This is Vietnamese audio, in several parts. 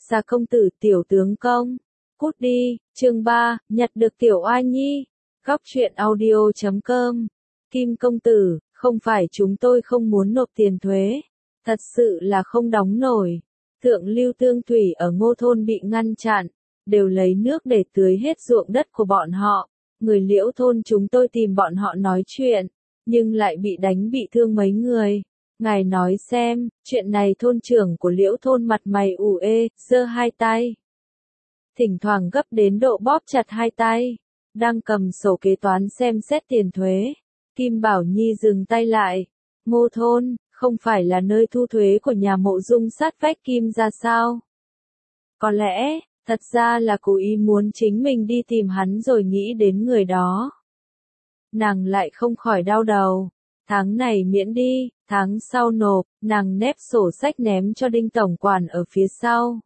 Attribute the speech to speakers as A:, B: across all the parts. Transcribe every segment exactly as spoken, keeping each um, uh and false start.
A: Gia công tử tiểu tướng công. Cút đi, chương ba, nhặt được tiểu oa nhi. Góc truyện audio chấm com. Kim công tử, không phải chúng tôi không muốn nộp tiền thuế. Thật sự là không đóng nổi. Thượng lưu tương thủy ở Ngô thôn bị ngăn chặn, đều lấy nước để tưới hết ruộng đất của bọn họ. Người Liễu thôn chúng tôi tìm bọn họ nói chuyện, nhưng lại bị đánh bị thương mấy người. Ngài nói xem, chuyện này thôn trưởng của Liễu thôn mặt mày ủ ê, giơ hai tay. Thỉnh thoảng gấp đến độ bóp chặt hai tay, đang cầm sổ kế toán xem xét tiền thuế. Kim Bảo Nhi dừng tay lại. Ngô thôn, không phải là nơi thu thuế của nhà Mộ Dung sát vách Kim ra sao? Có lẽ, thật ra là cố ý muốn chính mình đi tìm hắn rồi nghĩ đến người đó. Nàng lại không khỏi đau đầu. Tháng này miễn đi, tháng sau nộp, nàng nép sổ sách ném cho Đinh tổng quản ở phía sau.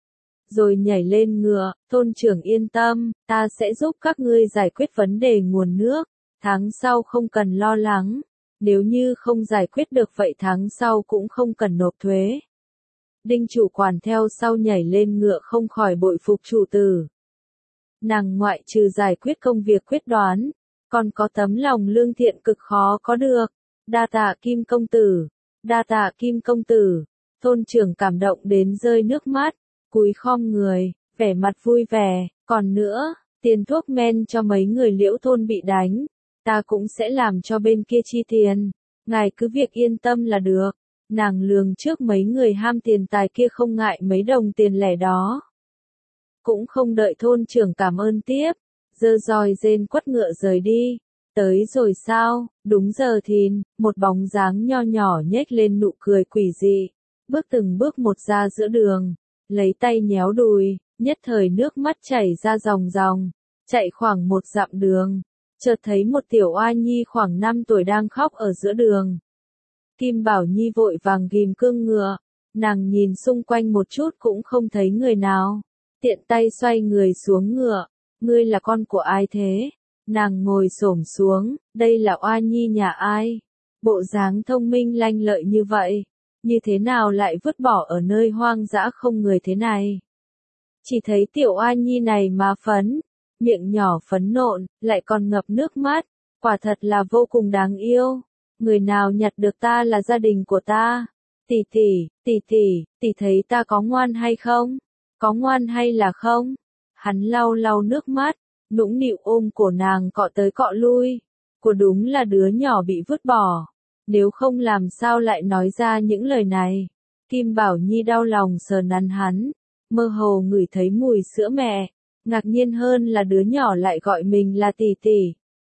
A: Rồi nhảy lên ngựa, thôn trưởng yên tâm, ta sẽ giúp các ngươi giải quyết vấn đề nguồn nước, tháng sau không cần lo lắng, nếu như không giải quyết được vậy tháng sau cũng không cần nộp thuế. Đinh chủ quản theo sau nhảy lên ngựa không khỏi bội phục chủ tử. Nàng ngoại trừ giải quyết công việc quyết đoán, còn có tấm lòng lương thiện cực khó có được. Đa tạ Kim công tử, đa tạ Kim công tử. Thôn trưởng cảm động đến rơi nước mắt, cúi khom người, vẻ mặt vui vẻ. Còn nữa, tiền thuốc men cho mấy người Liễu thôn bị đánh, ta cũng sẽ làm cho bên kia chi tiền. Ngài cứ việc yên tâm là được. Nàng lường trước mấy người ham tiền tài kia không ngại mấy đồng tiền lẻ đó. Cũng không đợi thôn trưởng cảm ơn tiếp, giơ roi rên quất ngựa rời đi. Tới rồi sao, đúng giờ thìn, một bóng dáng nho nhỏ nhếch lên nụ cười quỷ dị, bước từng bước một ra giữa đường, lấy tay nhéo đùi, nhất thời nước mắt chảy ra ròng ròng, chạy khoảng một dặm đường, chợt thấy một tiểu oa nhi khoảng năm tuổi đang khóc ở giữa đường. Kim Bảo Nhi vội vàng ghim cương ngựa, nàng nhìn xung quanh một chút cũng không thấy người nào, tiện tay xoay người xuống ngựa, ngươi là con của ai thế? Nàng ngồi xổm xuống, đây là oa nhi nhà ai? Bộ dáng thông minh lanh lợi như vậy, như thế nào lại vứt bỏ ở nơi hoang dã không người thế này? Chỉ thấy tiểu oa nhi này má phấn, miệng nhỏ phấn nộn, lại còn ngập nước mắt, quả thật là vô cùng đáng yêu. Người nào nhặt được ta là gia đình của ta. Tỷ tỷ, tỷ tỷ, tỷ thấy ta có ngoan hay không? Có ngoan hay là không? Hắn lau lau nước mắt, nũng nịu ôm cổ nàng cọ tới cọ lui. Của đúng là đứa nhỏ bị vứt bỏ. Nếu không làm sao lại nói ra những lời này. Kim Bảo Nhi đau lòng sờ nắn hắn, mơ hồ ngửi thấy mùi sữa mẹ. Ngạc nhiên hơn là đứa nhỏ lại gọi mình là tỷ tỷ.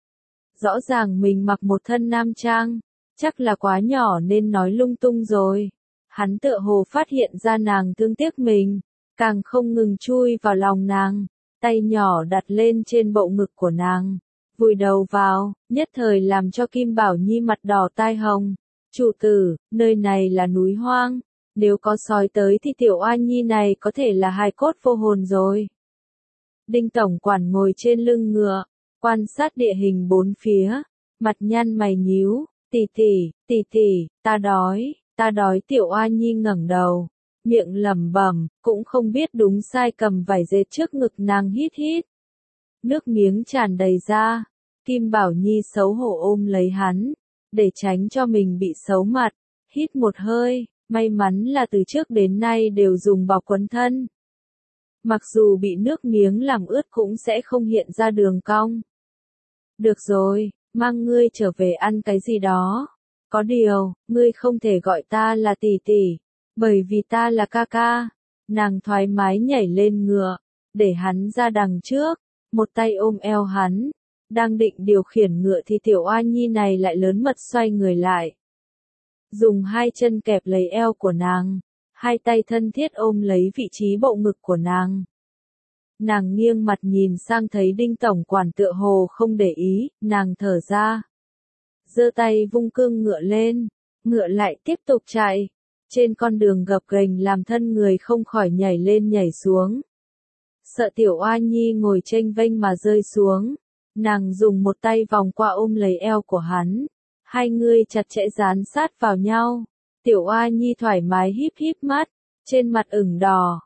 A: Rõ ràng mình mặc một thân nam trang, chắc là quá nhỏ nên nói lung tung rồi. Hắn tựa hồ phát hiện ra nàng thương tiếc mình, càng không ngừng chui vào lòng nàng, tay nhỏ đặt lên trên bộ ngực của nàng, vùi đầu vào, nhất thời làm cho Kim Bảo Nhi mặt đỏ tai hồng. Chủ tử, nơi này là núi hoang, nếu có sói tới thì tiểu oa nhi này có thể là hài cốt vô hồn rồi. Đinh tổng quản ngồi trên lưng ngựa, quan sát địa hình bốn phía, mặt nhăn mày nhíu, tỷ tỷ, tỷ tỷ, ta đói, ta đói. Tiểu oa nhi ngẩng đầu, miệng lẩm bẩm, cũng không biết đúng sai cầm vải dệt trước ngực nàng hít hít. Nước miếng tràn đầy ra, Kim Bảo Nhi xấu hổ ôm lấy hắn, để tránh cho mình bị xấu mặt, hít một hơi, may mắn là từ trước đến nay đều dùng bọc quấn thân. Mặc dù bị nước miếng làm ướt cũng sẽ không hiện ra đường cong. Được rồi, mang ngươi trở về ăn cái gì đó. Có điều, ngươi không thể gọi ta là tỷ tỷ, bởi vì ta là ca ca. Nàng thoải mái nhảy lên ngựa, để hắn ra đằng trước, một tay ôm eo hắn. Đang định điều khiển ngựa thì tiểu oa nhi này lại lớn mật xoay người lại. Dùng hai chân kẹp lấy eo của nàng, hai tay thân thiết ôm lấy vị trí bộ ngực của nàng. Nàng nghiêng mặt nhìn sang thấy Đinh tổng quản tựa hồ không để ý, nàng thở ra. Giơ tay vung cương ngựa lên, ngựa lại tiếp tục chạy. Trên con đường gập ghềnh làm thân người không khỏi nhảy lên nhảy xuống. Sợ tiểu oa nhi ngồi chênh vênh mà rơi xuống, nàng dùng một tay vòng qua ôm lấy eo của hắn. Hai người chặt chẽ dán sát vào nhau. Tiểu oa nhi thoải mái híp híp mắt, trên mặt ửng đỏ,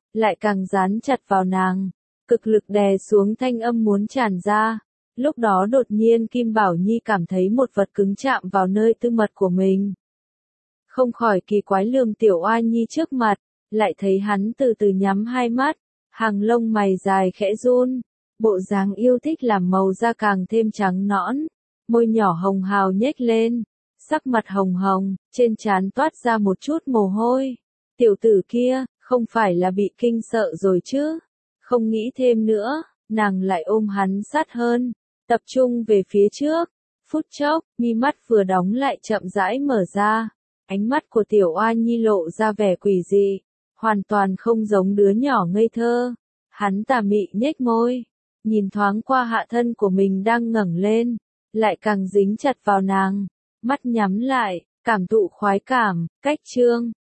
A: lại càng dán chặt vào nàng, cực lực đè xuống thanh âm muốn tràn ra. Lúc đó đột nhiên Kim Bảo Nhi cảm thấy một vật cứng chạm vào nơi tư mật của mình. Không khỏi kỳ quái lườm Tiểu Oai Nhi trước mặt, lại thấy hắn từ từ nhắm hai mắt, hàng lông mày dài khẽ run, bộ dáng yêu thích làm màu da càng thêm trắng nõn, môi nhỏ hồng hào nhếch lên, sắc mặt hồng hồng, trên trán toát ra một chút mồ hôi. Tiểu tử kia, không phải là bị kinh sợ rồi chứ? Không nghĩ thêm nữa, nàng lại ôm hắn sát hơn, tập trung về phía trước. Phút chốc, mi mắt vừa đóng lại chậm rãi mở ra. Ánh mắt của Tiểu Oai Nhi lộ ra vẻ quỷ dị, hoàn toàn không giống đứa nhỏ ngây thơ. Hắn tà mị nhếch môi, nhìn thoáng qua hạ thân của mình đang ngẩng lên, lại càng dính chặt vào nàng, mắt nhắm lại, cảm thụ khoái cảm, cách chương.